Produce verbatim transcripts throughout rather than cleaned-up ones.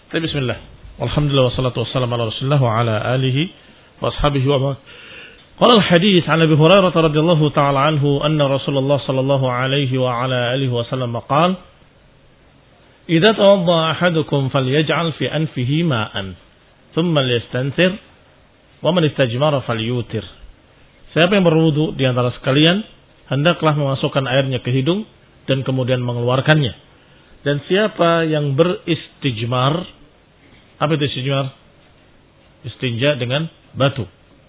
Bismillah. Alhamdulillah wassalatu wassalamu ala Rasulillah wa ala alihi wa ashabihi wa ba'd. Qala al-hadits 'an Abi Hurairah radhiyallahu ta'ala anhu anna Rasulullah sallallahu alaihi wa ala alihi wa sallam qala: "Idza tawadda ahadukum falyaj'al fi anfihi ma'an, thumma liyastansir, wa man istajmara falyutir." Siapa yang berwudu di antara sekalian, hendaklah memasukkan airnya ke hidung dan kemudian mengeluarkannya. Dan siapa yang beristijmar, apa itu istijmar? Istinja dengan batu.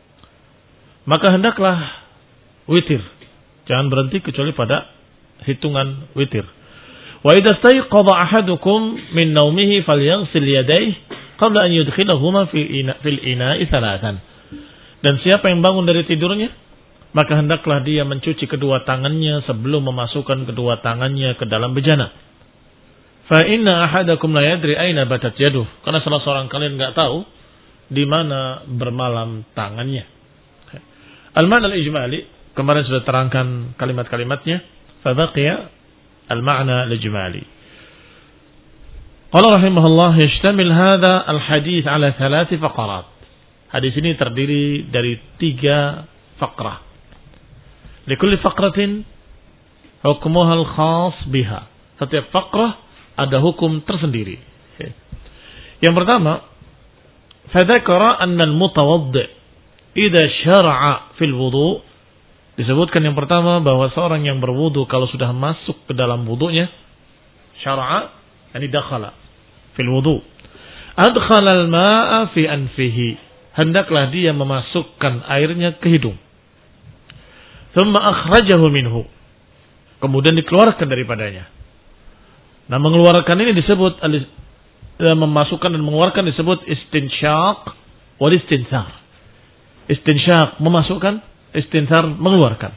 Maka hendaklah witir. Jangan berhenti kecuali pada hitungan witir. Wa idza stayqadha ahadukum min naumihi falyaghsil yadayhi qabla an yudkhilahuma fi ina fil ina'i thalathan. Dan siapa yang bangun dari tidurnya, maka hendaklah dia mencuci kedua tangannya sebelum memasukkan kedua tangannya ke dalam bejana. Fa inna ahadakum la yadri aina batat yaduh. Karena salah seorang kalian enggak tahu di mana bermalam tangannya. Al-ma'na al-ijmali, kemarin sudah terangkan kalimat-kalimatnya. Fa baqiya al-ma'na al-ijmali. Qala rahimahullah, yashtamil hadha al-hadits ala thalath faqarat. Hadis ini terdiri dari tiga faqrah. Likulli faqratin hukmuha al-khas biha. Setiap faqrah ada hukum tersendiri. Yang pertama, fadzakara anna al-mutawaddi' idza syara'a fil wudu', disebutkan yang pertama bahwa seorang yang berwudu kalau sudah masuk ke dalam wudunya, syara'a yani dakhala fil wudu', adkhala al-ma'a fi anfihi, hendaklah dia memasukkan airnya ke hidung. Thumma akhrajahu minhu, kemudian dikeluarkan daripadanya. Nah, mengeluarkan ini disebut, memasukkan dan mengeluarkan disebut istinsyaq wal istinthar. Istinsyaq memasukkan, istinthar mengeluarkan.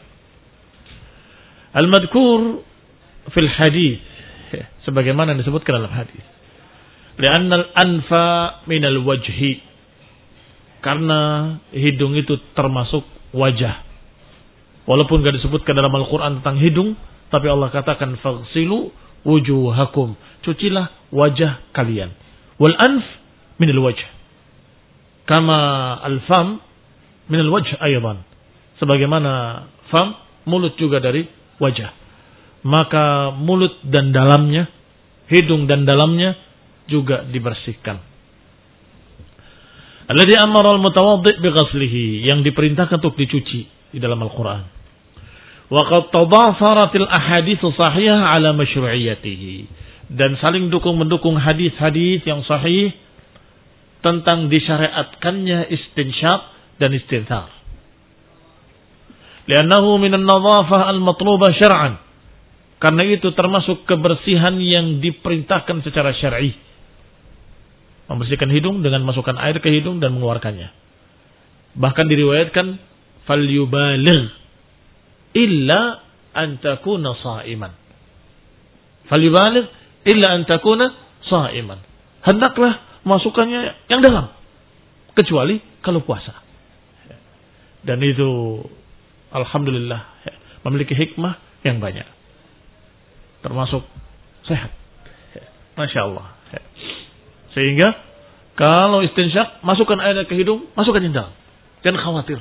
Al-madhkur fil hadis, sebagaimana disebutkan dalam hadis. Li'anna al-anfa min al-wajhi, karena hidung itu termasuk wajah. Walaupun tidak disebutkan dalam Al-Quran tentang hidung, tapi Allah katakan faghsilu wujuhakum, cucilah wajah kalian. Wal anf min al wajh, kama al fam min al wajh aydan, sebagaimana fam mulut juga dari wajah. Maka mulut dan dalamnya, hidung dan dalamnya juga dibersihkan. Alladhi amara al mutawaddi' bi ghaslihi, yang diperintahkan untuk dicuci di dalam Al-Quran. Waqad tadafaratil ahadits sahihah ala masyru'iyyatihi, dan saling dukung-mendukung hadis-hadis yang sahih tentang disyariatkannya istinsyaq dan istinthar. Li'annahu minan nadhafah al-matlubah syar'an, karena itu termasuk kebersihan yang diperintahkan secara syar'i. Membersihkan hidung dengan masukkan air ke hidung dan mengeluarkannya. Bahkan diriwayatkan falyubaligh illa an takuna sha'iman. Falyubaligh illa an takuna sha'iman. Hendaklah masukkannya yang dalam, kecuali kalau puasa. Dan itu alhamdulillah memiliki hikmah yang banyak, termasuk sehat. Masya Allah. Sehingga kalau istinsyaq, masukkan air ke hidung, masukkan yang dalam. Jangan khawatir.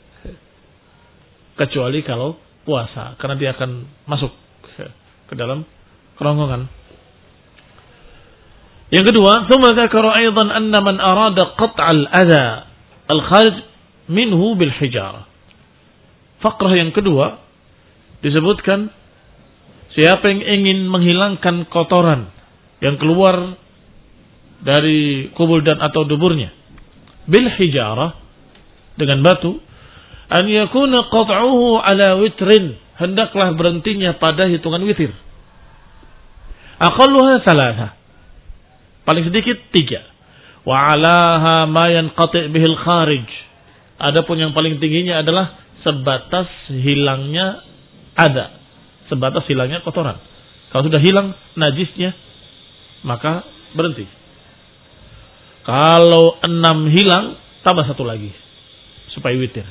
Kecuali kalau puasa, karena dia akan masuk ke dalam kerongkongan. Yang kedua, thumma dzakara aidan anna man arada qat'al adha al-kharij minhu bil hijarah. Fakrah yang kedua disebutkan siapa yang ingin menghilangkan kotoran yang keluar dari kubul dan atau duburnya bil hijarah, dengan batu, an yakuna qat'uhu ala witrin, hendaklah berhentinya pada hitungan witir. Aqalluha thalatha, paling sedikit tiga. Wa alaha ma yanqati' bihil kharij, adapun yang paling tingginya adalah sebatas hilangnya ada, sebatas hilangnya kotoran. Kalau sudah hilang najisnya, maka berhenti. Kalau enam hilang, tambah satu lagi supaya witir.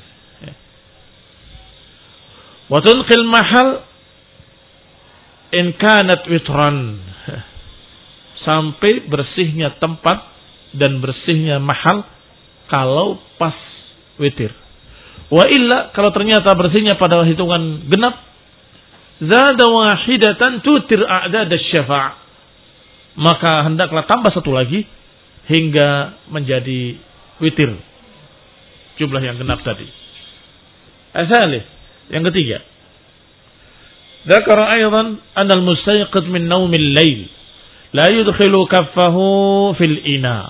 Wa tunqil mahal in kanat witran, sampai bersihnya tempat dan bersihnya mahal kalau pas witir. Wa illa kalau ternyata bersihnya pada hitungan genap, zada wahidatan tutir a'dad asy-syafa', maka hendaklah tambah satu lagi hingga menjadi witir jumlah yang genap tadi. Asalih, yang ketiga, dzakara aidan anna al-mustayqid min naumil lail la yudkhilu kaffahu fil ina.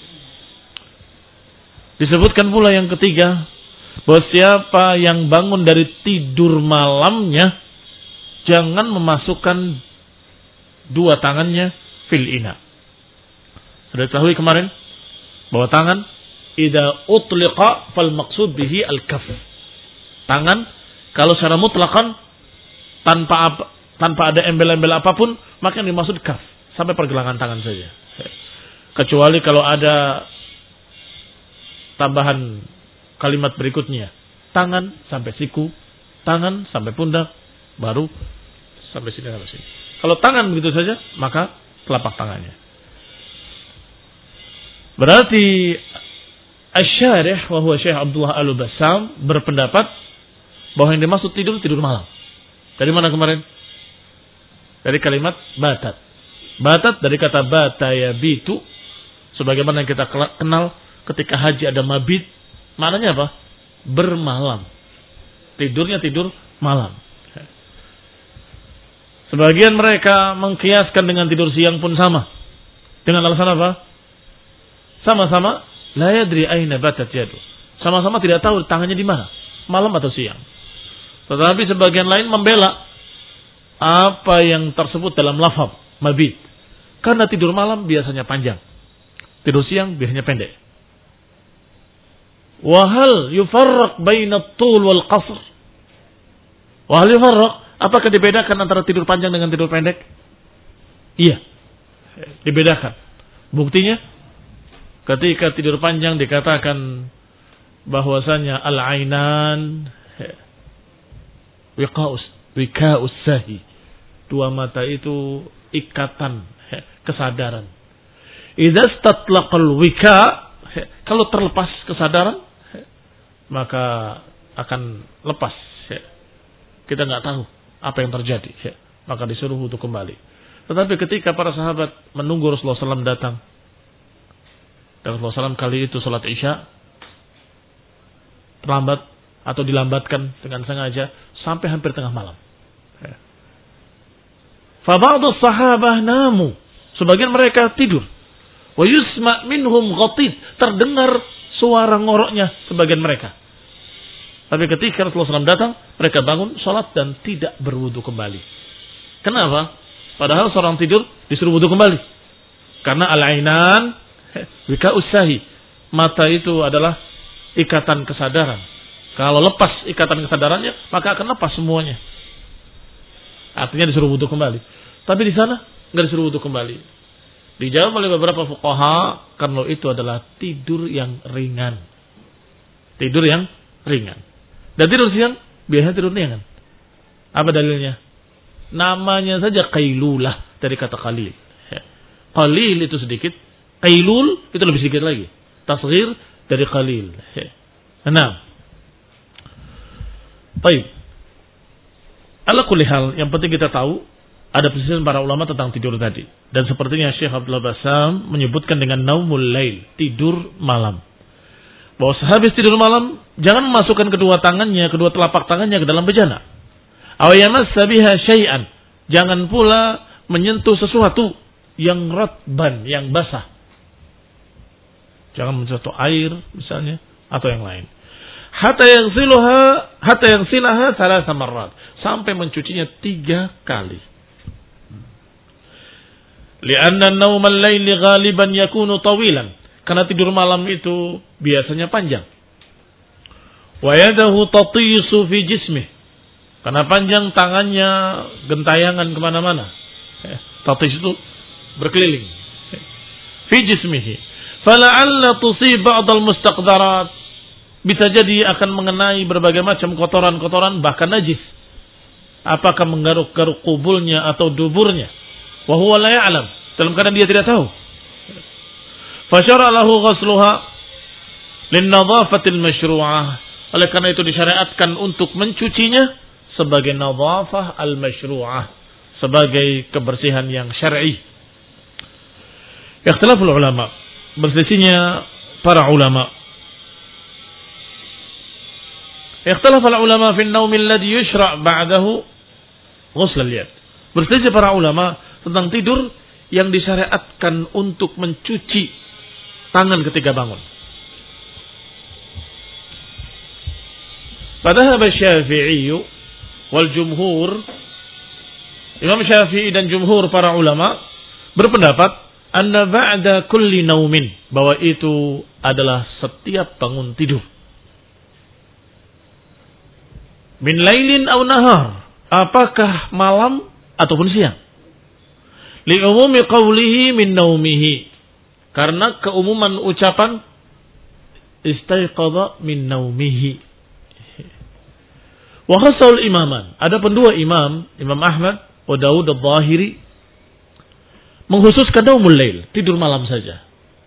Disebutkan pula yang ketiga, bahwa siapa yang bangun dari tidur malamnya jangan memasukkan dua tangannya fil ina. Sudah diketahui kemarin bahwa tangan idza utliqa fal maqsud bihi al kaf. Tangan kalau secara mutlakan tanpa apa, tanpa ada embel-embel apapun, maka yang dimaksud kaf, sampai pergelangan tangan saja. Kecuali kalau ada tambahan kalimat berikutnya, tangan sampai siku, tangan sampai pundak, baru sampai sini sampai sini. Kalau tangan begitu saja, maka telapak tangannya. Berarti Asy-Syarih wa huwa Syekh Abdullah Al-Bassam berpendapat bahwa yang dimaksud tidur tidur malam. Dari mana kemarin? Dari kalimat batat. Batat dari kata bata yabitu, sebagaimana yang kita kenal ketika haji ada mabit, maknanya apa? Bermalam. Tidurnya tidur malam. Sebagian mereka mengkiaskan dengan tidur siang pun sama. Dengan alasan apa? Sama-sama la yadri aina batat yadu. Sama-sama tidak tahu tangannya di mana, malam atau siang. Tetapi sebagian lain membela apa yang tersebut dalam lafaz mabit. Karena tidur malam biasanya panjang, tidur siang biasanya pendek. Wa hal yufarraq baina at-tul wal qasr? Wa hal yufarraq? Apakah dibedakan antara tidur panjang dengan tidur pendek? Iya, dibedakan. Buktinya ketika tidur panjang dikatakan bahwasanya al-ainan wiqa'us wiqa'us sahi, dua mata itu ikatan kesadaran. Idza istatlaqal wika, kalau terlepas kesadaran maka akan lepas. Kita nggak tahu apa yang terjadi, maka disuruh untuk kembali. Tetapi ketika para sahabat menunggu Rasulullah shallallahu alaihi wasallam datang, dan Rasulullah shallallahu alaihi wasallam kali itu salat Isya terlambat atau dilambatkan dengan sengaja sampai hampir tengah malam. Fa ba'du sahabah namu, sebagian mereka tidur. Wa yusma' minhum ghatid, terdengar suara ngoroknya sebagian mereka. Tapi ketika Rasulullah shallallahu alaihi wasallam datang, mereka bangun salat dan tidak berwudu kembali. Kenapa? Padahal seorang tidur disuruh wudu kembali. Karena al-ainan wika usahi, mata itu adalah ikatan kesadaran. Kalau lepas ikatan kesadarannya, maka akan lepas semuanya. Artinya disuruh wudu kembali. Tapi di sana nggak disuruh wudu kembali. Dijawab oleh beberapa fuqaha karena itu adalah tidur yang ringan. Tidur yang ringan. Dan tidur siang biasanya tidur ringan. Apa dalilnya? Namanya saja qailulah, dari kata qalil. Qalil itu sedikit, qailul itu lebih sedikit lagi. Tasghir dari qalil. Nah. Baik. Ala kulli hal, yang penting kita tahu ada perselisihan para ulama tentang tidur tadi. Dan sepertinya Syekh Abdullah Bassam menyebutkan dengan naumul lail, tidur malam. Bahwa sehabis tidur malam jangan memasukkan kedua tangannya, kedua telapak tangannya ke dalam bejana. Aw yamassa biha syai'an, jangan pula menyentuh sesuatu yang ratban, yang basah. Jangan menyentuh air misalnya atau yang lain. Hatta yaghsiluha, hatta yaghsilaha thalatha marrat, sampai mencucinya tiga kali. Lianna an-nawm al-lail ghaliban yakunu tawilan, karena tidur malam itu biasanya panjang. Wa yadahu tatisu fi jismih, karena panjang tangannya gentayangan kemana-mana. Tatis itu berkeliling. Fi jismihi. Fala'alla tusib ba'd al-mustaqdarat, bisa jadi akan mengenai berbagai macam kotoran-kotoran, bahkan najis. Apakah menggaruk-garuk kubulnya atau duburnya? Wa huwa la ya'lam, dalam keadaan dia tidak tahu. Fasyara lahu ghasluha linnadhafatil masyru'ah. Oleh karena itu disyariatkan untuk mencucinya sebagai nadhafah al-masyru'ah, sebagai kebersihan yang syar'i. Ikhtilaful ulama, berselisihnya para ulama. Ikhtilaful ulama fi an-nawm alladhi yushra' ba'dahu ghusl al-yad. Berselisih para ulama tentang tidur yang disyariatkan untuk mencuci tangan ketika bangun. Padahal Syafi'i wal jumhur, Imam Syafi'i dan jumhur para ulama berpendapat anna ba'da kulli naumin, bahwa itu adalah setiap bangun tidur. Min lailin aw nahar, apakah malam ataupun siang. Li umumi qawlihi min naumihi, karena keumuman ucapan istaiqadha min naumihi. Wa khassal imaman, ada pendua imam, Imam Ahmad wa Daud al-Zahiri, mengkhususkan naumul lail, tidur malam saja.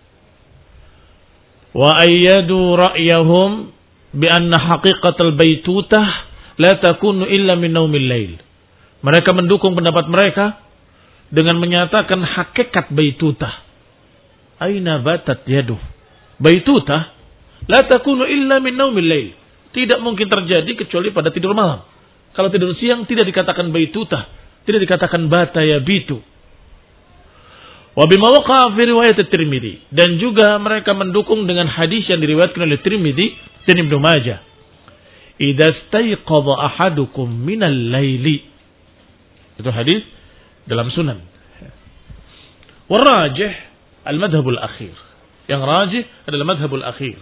Wa ayyadu ra'yahum bi anna haqiqatal baitutah la takunu illa min naumil lail. Mereka mendukung pendapat mereka dengan menyatakan hakikat baitutah. Aina batat yaduh. Baitutah la takunu illa min naumil lail. Tidak mungkin terjadi kecuali pada tidur malam. Kalau tidur siang tidak dikatakan baitutah, tidak dikatakan bata yabitu. Wa bima waqa'a fi riwayat at-Tirmidzi, dan juga mereka mendukung dengan hadis yang diriwayatkan oleh Tirmidzi dan Ibnu Majah. Idza staiqadha ahadukum minal laili. Itu hadis dalam Sunan. Wa rajih al-madhhabul akhir. Yang rajih adalah madhhabul akhir.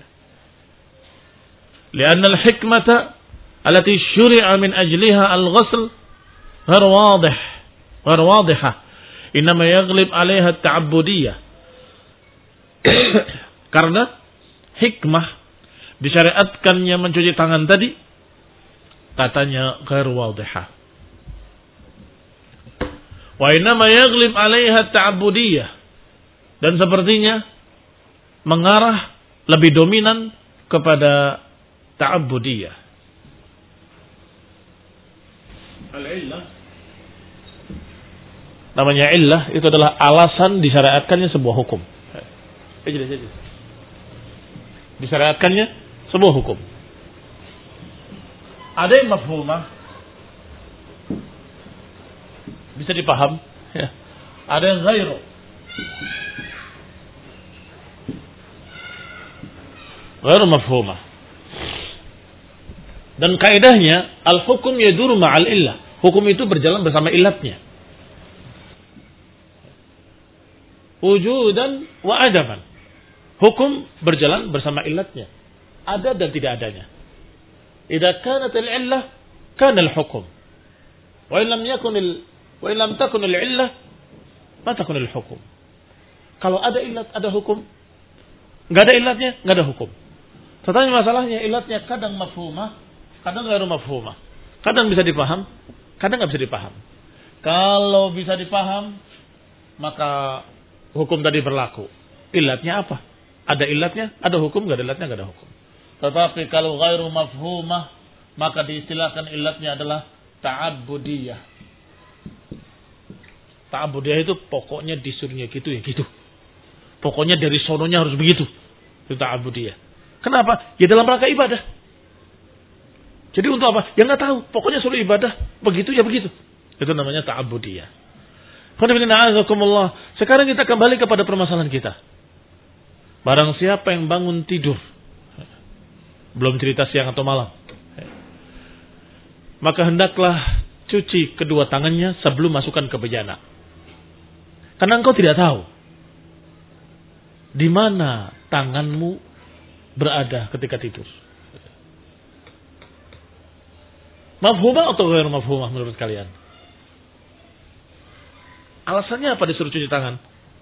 لأن الحكمة التي شرع من أجلها الغسل غير واضح غير واضحة إنما يغلب عليها التعبدية. Karena hikmah disyariatkannya mencuci tangan tadi katanya غير واضحة. وإنما يغلب عليها التعبدية, dan sepertinya mengarah lebih dominan kepada ta'abbudiyah. Al-illah, namanya illah, itu adalah alasan disyariatkannya sebuah hukum. Disyariatkannya sebuah hukum. Ada yang mafhumah, bisa dipaham, ya. Ada yang ghairu, ghairu mafhumah. Dan kaidahnya al-hukum yaduru ma'al illah. Hukum itu berjalan bersama ilatnya. Wujudan wa adaman. Hukum berjalan bersama ilatnya. Ada dan tidak adanya. Idza kanat al-illah kana al-hukm. Wa in lam yakun al wa in lam takun al-illah ma takun al-hukm. Kalau ada ilat ada hukum. Enggak ada ilatnya enggak ada hukum. Tetapi masalahnya ilatnya kadang mafhumah, kadang gak mafhumah. Kadang bisa dipaham, kadang gak bisa dipaham. Kalau bisa dipaham, maka hukum tadi berlaku. Ilatnya apa? Ada ilatnya, ada hukum, gak ada ilatnya, gak ada hukum. Tetapi kalau ghairu mafhumah, maka diistilahkan ilatnya adalah ta'abbudiyah. Ta'abbudiyah itu pokoknya disuruhnya gitu ya gitu. Pokoknya dari sononya harus begitu. Itu ta'abbudiyah. Kenapa? Ya dalam rangka ibadah. Jadi untuk apa? Ya nggak tahu. Pokoknya suruh ibadah begitu ya begitu. Itu namanya ta'abbudiyah. Sekarang kita kembali kepada permasalahan kita. Barang siapa yang bangun tidur, belum cerita siang atau malam, maka hendaklah cuci kedua tangannya sebelum masukkan ke bejana. Karena engkau tidak tahu di mana tanganmu berada ketika tidur. Mafhumah atau ghair mafhumah menurut kalian? Alasannya apa disuruh cuci tangan?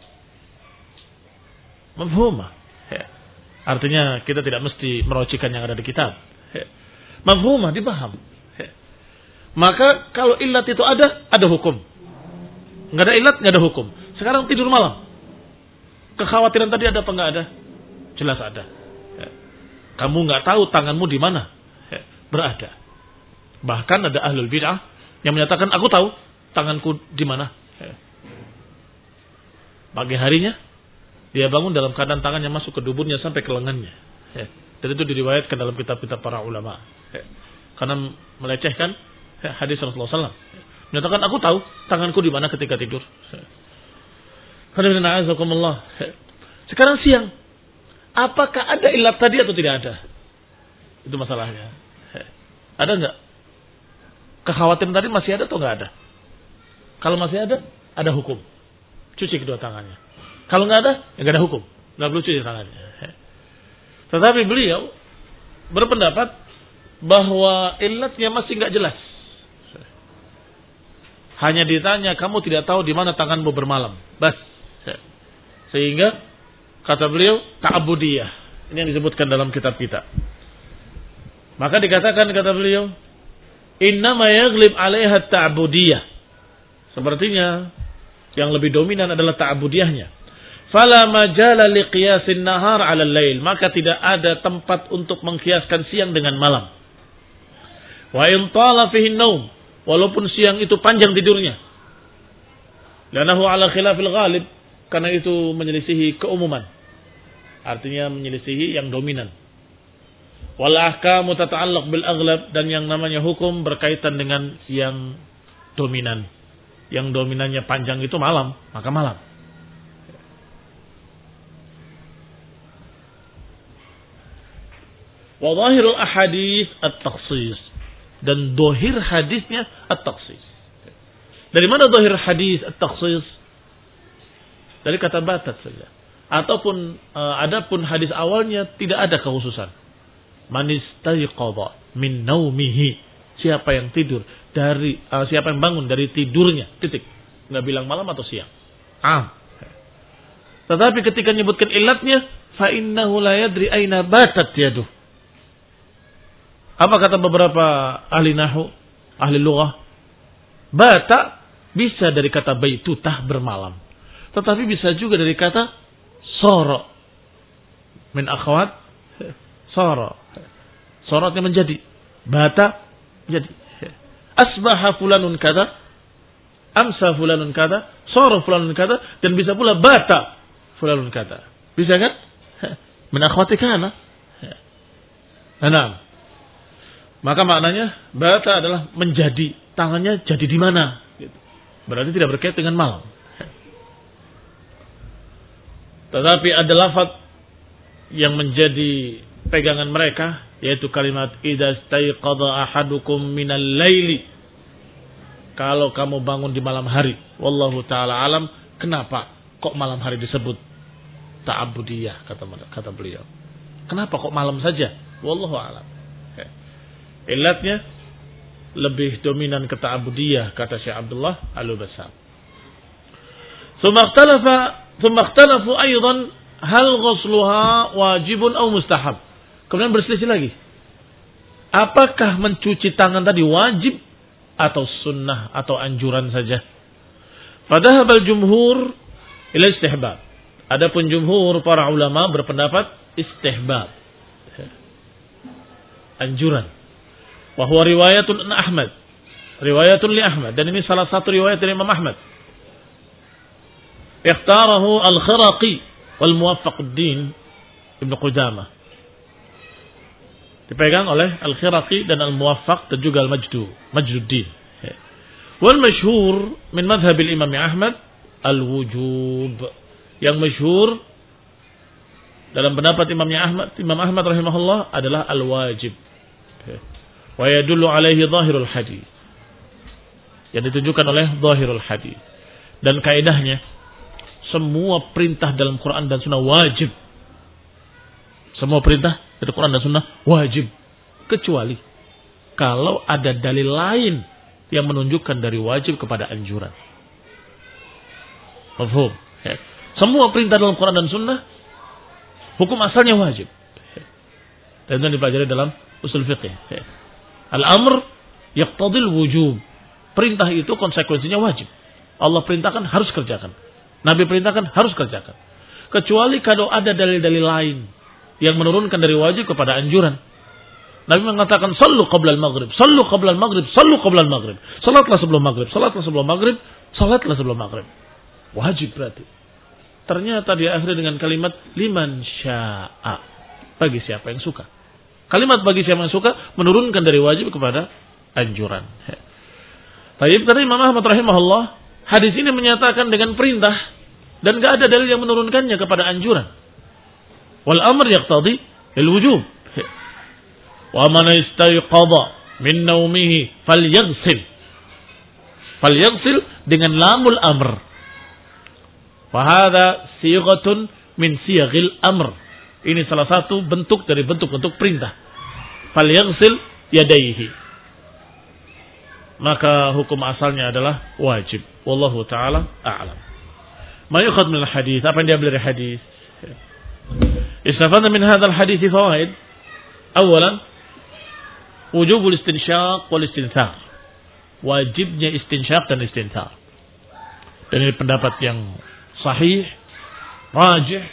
Mafhumah. Ya. Artinya kita tidak mesti merocikan yang ada di kitab. Ya. Mafhumah, dipaham. Ya. Maka kalau ilat itu ada, ada hukum. Nggak ada ilat, nggak ada hukum. Sekarang tidur malam. Kekhawatiran tadi ada apa enggak ada? Jelas ada. Kamu enggak tahu tanganmu di mana berada. Bahkan ada ahlul bid'ah yang menyatakan aku tahu tanganku di mana. Pagi harinya dia bangun dalam keadaan tangannya masuk ke duburnya sampai ke lengannya. Dan itu diriwayatkan dalam kitab-kitab para ulama. Karena melecehkan hadis Rasulullah sallallahu alaihi wasallam. Menyatakan aku tahu tanganku di mana ketika tidur. Sekarang siang, apakah ada ilat tadi atau tidak ada? Itu masalahnya. Ada enggak? Kekhawatiran tadi masih ada atau enggak ada? Kalau masih ada, ada hukum. Cuci kedua tangannya. Kalau enggak ada, ya enggak ada hukum. Enggak perlu cuci tangannya. Tetapi beliau berpendapat bahwa ilatnya masih enggak jelas. Hanya ditanya, kamu tidak tahu di mana tanganmu bermalam. Bas. Sehingga kata beliau ta'abudiyah. Ini yang disebutkan dalam kitab kita. Maka dikatakan kata beliau, innama yaghlib 'alaiha ta'abudiyah. Sepertinya yang lebih dominan adalah ta'abudiyahnya. Fala majala liqiyasin nahar 'ala al-lail, maka tidak ada tempat untuk mengkiaskan siang dengan malam. Wa in tala fihi an-naum, walaupun siang itu panjang tidurnya. Lanahu 'ala khilafil ghalib, karena itu menyelisihi keumuman. Artinya menyelisihi yang dominan. Wal ahkamu tata'allaq bil aghlab, dan yang namanya hukum berkaitan dengan yang dominan. Yang dominannya panjang itu malam, maka malam. Wa dhahirul ahadits at-takhsis, dan dohir hadisnya at-takhsis. Dari mana dohir hadis at-takhsis? Dari kata batat saja. Ataupun uh, adapun hadis awalnya tidak ada kekhususan. Man istayqadha min naumihi, siapa yang tidur dari uh, siapa yang bangun dari tidurnya, titik. Enggak bilang malam atau siang. Ah. Tetapi ketika menyebutkan ilatnya, fa innahu la yadri aina batat yaduh. Apa kata beberapa ahli nahwu, ahli lughah? Bata bisa dari kata baitutah, bermalam. Tetapi bisa juga dari kata soro. Min akhwat soro. Sorotnya menjadi. Bata jadi. Asbaha fulanun kada. Amsa fulanun kada. Soro fulanun kada. Dan bisa pula bata fulanun kada. Bisa kan? Min akhwati kana. Nah, maka maknanya bata adalah menjadi. Tangannya jadi di mana? Berarti tidak berkait dengan malam. Tetapi ada lafaz yang menjadi pegangan mereka, yaitu kalimat idza staiqadha ahadukum minal laili. Kalau kamu bangun di malam hari. Wallahu taala alam, kenapa kok malam hari disebut ta'abudiyah, kata kata beliau. Kenapa kok malam saja? Wallahu alam. Ilatnya lebih dominan ke ta'abudiyah, kata Syekh Abdullah Al-Bassam. Tsumma ikhtalafa ثم اختلفوا أيضا هل غسلها واجب أو مستحب. Kemudian berselisih lagi. Apakah mencuci tangan tadi wajib atau sunnah atau anjuran saja? Fadhahab al-jumhur ila istihbab. Adapun jumhur para ulama berpendapat istihbab. Anjuran. Wa huwa riwayatun Ahmad. Riwayatun li Ahmad, dan ini salah satu riwayat dari Imam Ahmad. Ikhtarahu al-Khiraqi wal Muwaffaquddin Ibnu Qudamah. Dipegang oleh al-Khiraqi dan al-Muwaffaq dan juga al-Majdu, Majduddin. Wal masyhur min madhhab al-Imam Ahmad al-wujub. Yang masyhur dalam pendapat Imamnya Ahmad, Imam Ahmad rahimahullah adalah al-wajib. Wa yadullu alaihi dhahirul hadis. Yang ditunjukkan oleh dhahirul hadis. Dan kaidahnya, semua perintah dalam Quran dan Sunnah wajib. Semua perintah dari Quran dan Sunnah wajib. Kecuali kalau ada dalil lain yang menunjukkan dari wajib kepada anjuran. Mafhum? Semua perintah dalam Quran dan Sunnah hukum asalnya wajib. Dan itu dipelajari dalam usul fiqh. Al-amr yaqtadil wujub. Perintah itu konsekuensinya wajib. Allah perintahkan harus kerjakan. Nabi perintahkan harus kerjakan. Kecuali kalau ada dalil-dalil lain yang menurunkan dari wajib kepada anjuran. Nabi mengatakan sallu qabla al-maghrib, sallu qabla al-maghrib, sallu qabla al-maghrib. Salatlah sebelum maghrib, salatlah sebelum maghrib, salatlah sebelum maghrib. Wajib berarti. Ternyata dia akhiri dengan kalimat liman sya'a. Bagi siapa yang suka. Kalimat bagi siapa yang suka menurunkan dari wajib kepada anjuran. Tayyib, kata Imam Ahmad rahimahullah, hadis ini menyatakan dengan perintah dan enggak ada dalil yang menurunkannya kepada anjuran. Wal amr yaqtadi al wujub. Wa man istayqadha min naumihi falyaghsil. Falyaghsil dengan lamul amr. Wa hadha sighatun min siyaghil amr. Ini salah satu bentuk dari bentuk-bentuk perintah. Falyaghsil yadayhi. Maka hukum asalnya adalah wajib. Wallahu taala a'lam. Ma yukhad min al-hadis, apa yang diambil dari hadis? Istafadna min hadzal hadis fawaid. Awalan, wujubul istinsyaq wal istinthar. Wajibnya istinsyaq dan istinthar. Dan ini pendapat yang sahih, rajih,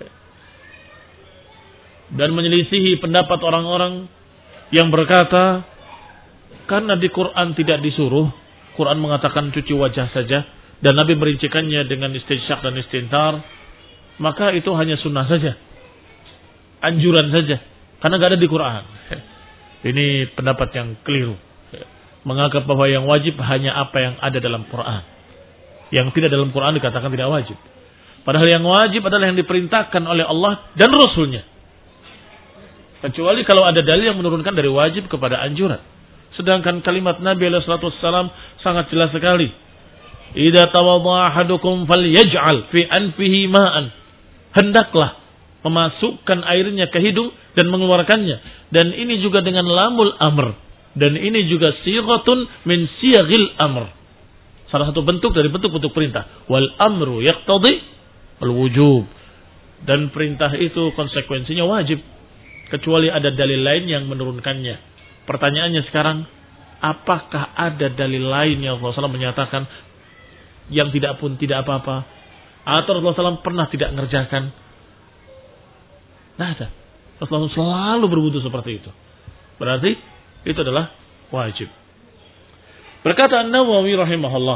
dan menyelisihi pendapat orang-orang yang berkata karena di Quran tidak disuruh, Quran mengatakan cuci wajah saja, dan Nabi merincikannya dengan istinsyaq dan istinthar, maka itu hanya sunnah saja, anjuran saja, karena tidak ada di Quran. Ini pendapat yang keliru. Menganggap bahwa yang wajib hanya apa yang ada dalam Quran. Yang tidak dalam Quran dikatakan tidak wajib. Padahal yang wajib adalah yang diperintahkan oleh Allah dan Rasulnya. Kecuali kalau ada dalil yang menurunkan dari wajib kepada anjuran. Sedangkan kalimat Nabi alaihi salatu wassalam sangat jelas sekali. Idza tawadda'a ahadukum falyaj'al fi anfihi ma'an. Hendaklah memasukkan airnya ke hidung dan mengeluarkannya. Dan ini juga dengan lamul amr. Dan ini juga sighatun min siyaghil amr. Salah satu bentuk dari bentuk-bentuk perintah. Wal amru yaqtadi al wujub. Dan perintah itu konsekuensinya wajib. Kecuali ada dalil lain yang menurunkannya. Pertanyaannya sekarang, apakah ada dalil lain yang Rasulullah shallallahu alaihi wasallam menyatakan yang tidak pun tidak apa-apa? Atau Rasulullah shallallahu alaihi wasallam pernah tidak mengerjakan? Nah, ada. Rasulullah selalu berwudu seperti itu. Berarti itu adalah wajib. Berkata An-Nawawi rahimahullah,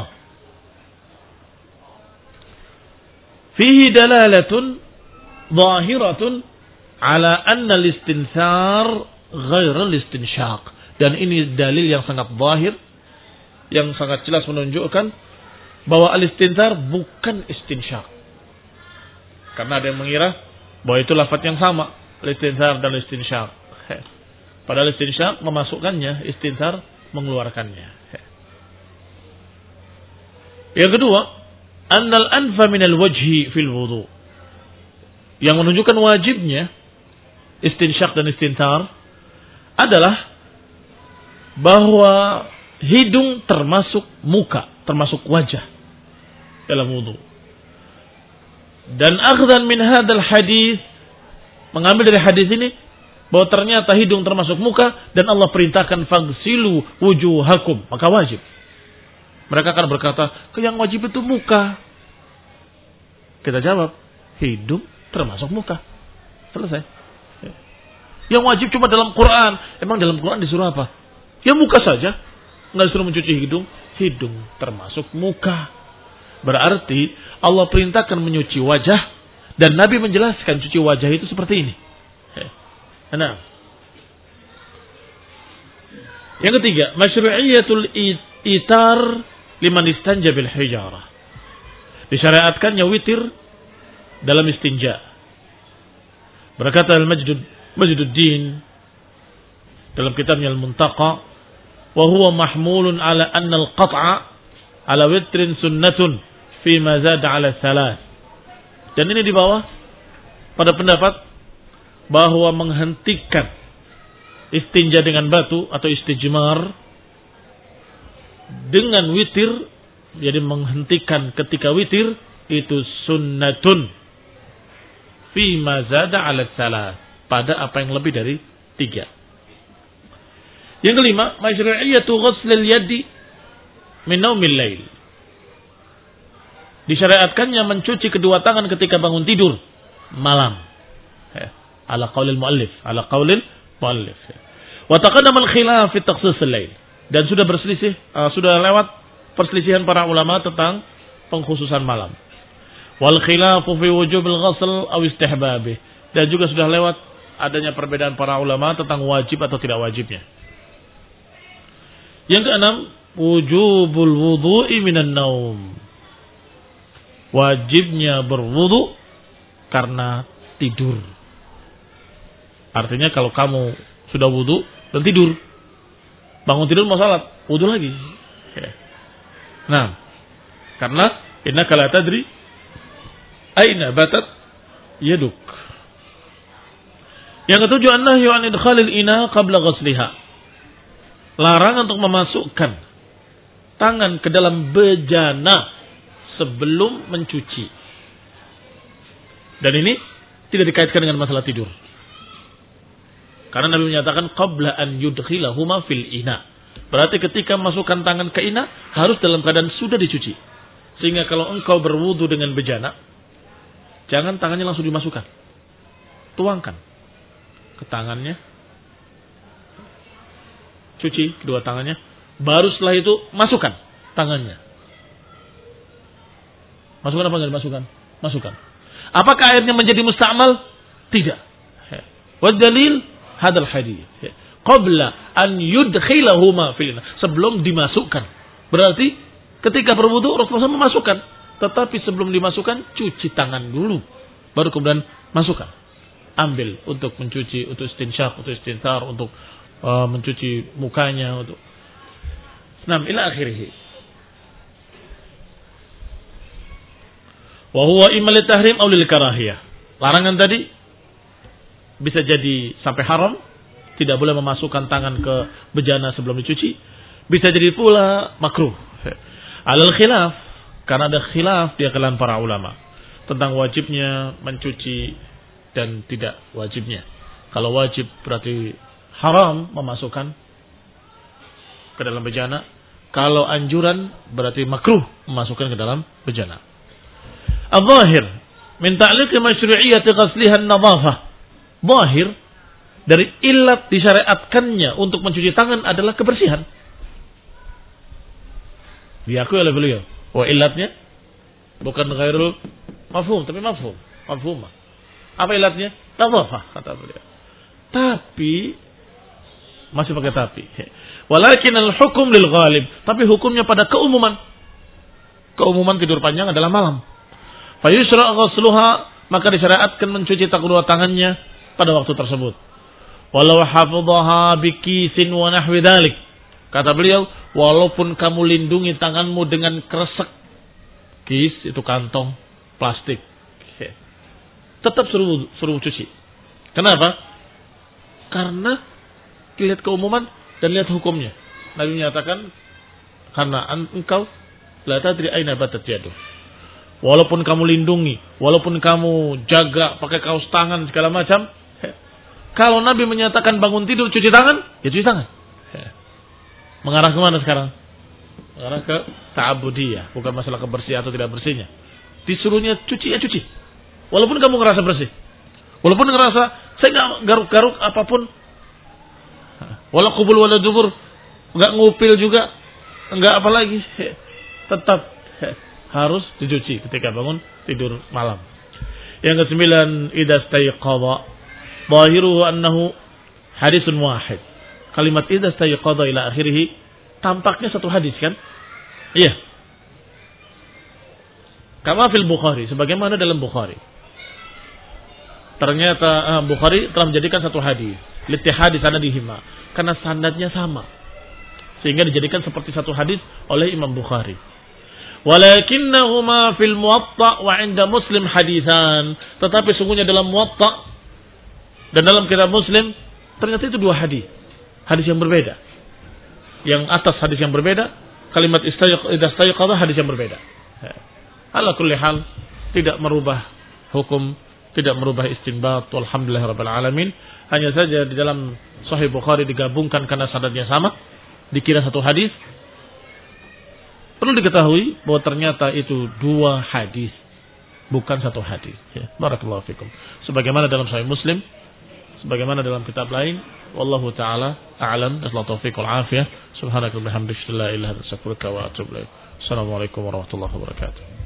fihi dalalatun zahiratun ala anna al-istinthar ghair al-istinsyaq. Dan ini dalil yang sangat zahir, yang sangat jelas menunjukkan bahwa al-istinthar bukan istinsyaq. Karena ada yang mengira bahwa itu lafaz yang sama, al-istinthar dan al-istinsyaq. Padahal istinsyaq memasukkannya, istinthar mengeluarkannya. Yang kedua, annal anfa minal wajhi fil wudu. Yang menunjukkan wajibnya istinsyaq dan istinthar adalah bahwa hidung termasuk muka, termasuk wajah dalam wudu. Dan akhdan min hadzal hadis, mengambil dari hadis ini bahwa ternyata hidung termasuk muka dan Allah perintahkan fagsilu wujuhakum, maka wajib. Mereka akan berkata, yang wajib itu muka. Kita jawab, hidung termasuk muka. Selesai. Yang wajib cuma dalam Quran. Emang dalam Quran disuruh apa? Ya muka saja. Nggak disuruh mencuci hidung. Hidung termasuk muka. Berarti Allah perintahkan menyuci wajah. Dan Nabi menjelaskan cuci wajah itu seperti ini. Nah. Yang ketiga, masyru'iyatul itar liman istanja bil hijarah. Disyariatkannya witir dalam istinja. Berkata Al-Majdud Majduddin dalam kitabnya Al-Muntaqa, wa huwa mahmulun ala anna al-qat'a ala witrin sunnatun fi ma zada ala thalath. Dan ini di bawah pada pendapat bahwa menghentikan istinja dengan batu atau istijmar dengan witir, jadi menghentikan ketika witir itu sunnatun fi ma zada ala thalath, pada apa yang lebih dari tiga. Yang kelima, masyru'iyatu ghuslil yadi min naumil lail. Disyariatkannya mencuci kedua tangan ketika bangun tidur malam. Ya. Ala qaulil muallif, ala qaulil muallif. Wa taqaddama al-khilaf fi takhsis al-lail. Dan sudah berselisih, uh, sudah lewat perselisihan para ulama tentang pengkhususan malam. Wal khilafu fi wujubil ghusl aw istihbabih. Dan juga sudah lewat adanya perbedaan para ulama tentang wajib atau tidak wajibnya. Yang keenam, wujubul wudu'i minan naum. Wajibnya berwudu karena tidur. Artinya kalau kamu sudah wudu dan tidur, bangun tidur mau salat, wudu lagi. Nah, karena innaka la tadri aina batat yaduk. Yang ketujuh, an-nahyu an idkhalil ina qabla ghusliha. Larangan untuk memasukkan tangan ke dalam bejana sebelum mencuci. Dan ini tidak dikaitkan dengan masalah tidur. Karena Nabi menyatakan qabla an yudkhilahuma fil ina. Berarti ketika masukkan tangan ke ina harus dalam keadaan sudah dicuci. Sehingga kalau engkau berwudu dengan bejana, jangan tangannya langsung dimasukkan. Tuangkan ke tangannya. Cuci kedua tangannya. Baru setelah itu masukkan tangannya. Masukkan apa enggak dimasukkan? Masukkan. Apakah airnya menjadi musta'mal? Tidak. Wa dalil hadal hadis. Qabla an yudkhilahuma fil. Sebelum dimasukkan. Berarti ketika berwudu Rasulullah memasukkan, tetapi sebelum dimasukkan cuci tangan dulu. Baru kemudian masukkan. Ambil untuk mencuci, untuk istinsyaq, untuk istinthar, untuk uh, mencuci mukanya, untuk Nah, ila akhirih. Wa huwa imma li tahrim aw lil karahiyah. Larangan tadi bisa jadi sampai haram, tidak boleh memasukkan tangan ke bejana sebelum dicuci. Bisa jadi pula makruh. Alal khilaf, karena ada khilaf di kalangan para ulama tentang wajibnya mencuci dan tidak wajibnya. Kalau wajib berarti haram memasukkan ke dalam bejana. Kalau anjuran berarti makruh memasukkan ke dalam bejana. Al-zahir min ta'liq masyru'iyyati ghasliha an-nadhafah. Zahir dari ilat disyariatkannya untuk mencuci tangan adalah kebersihan. Diakui oleh beliau. Wah, ilatnya bukan ghairul mafhum, tapi mafhum, mafhumah. Apa ilatnya? Nadhafah kata beliau. Tapi masih pakai tapi. Walakin al-hukm lil ghalib, tapi hukumnya pada keumuman. Keumuman tidur panjang adalah malam. Fa yusra' ghusluha, maka disyariatkan mencuci kedua tangannya pada waktu tersebut. Walau hafadhaha bikisin wa nahwi dzalik. Kata beliau, walaupun kamu lindungi tanganmu dengan kresek, kis itu kantong plastik, tetap suruh suruh cuci. Kenapa? Karena lihat keumuman dan lihat hukumnya. Nabi menyatakan karena engkau la tadri aina batat yadu. Walaupun kamu lindungi, walaupun kamu jaga pakai kaos tangan segala macam, kalau Nabi menyatakan bangun tidur cuci tangan, ya cuci tangan. Mengarah ke mana sekarang? Mengarah ke ta'abudiyah, bukan masalah kebersihan atau tidak bersihnya. Disuruhnya cuci ya cuci. Walaupun kamu ngerasa bersih. Walaupun ngerasa saya enggak garuk-garuk apapun. Wala qubul wala dubur, enggak ngupil juga, enggak apa lagi. Tetap harus dicuci ketika bangun tidur malam. Yang kesembilan, idza stayqadha, zahiruhu annahu hadisun wahid. Kalimat idza stayqadha ila akhirih tampaknya satu hadis kan? Iya. Kama fil Bukhari, sebagaimana dalam Bukhari. Ternyata uh, Bukhari telah menjadikan satu hadis, littihadi sanadihima, karena sanadnya sama. Sehingga dijadikan seperti satu hadis oleh Imam Bukhari. Walakinnahuma fil Muwatta wa 'inda Muslim haditsan. Tetapi sungguhnya dalam Muwatta dan dalam kitab Muslim ternyata itu dua hadis. Hadis yang berbeda. Yang atas hadis yang berbeda, kalimat istayqadha hadis yang berbeda. Ala kulli hal tidak merubah hukum, tidak merubah istinbat, walhamdulillahirabbil alamin. Hanya saja di dalam Sahih Bukhari digabungkan karena sanadnya sama, dikira satu hadis. Perlu diketahui bahwa ternyata itu dua hadis, bukan satu hadis. Ya. Barakallahu fikum. Sebagaimana dalam Sahih Muslim, sebagaimana dalam kitab lain, wallahu taala a'lam. Wassalamu taufiq wal afiyah. Subhanakallahumma hamdika la ilaha illa anta astaghfiruka wa atubu ilaik. Assalamualaikum warahmatullahi wabarakatuh.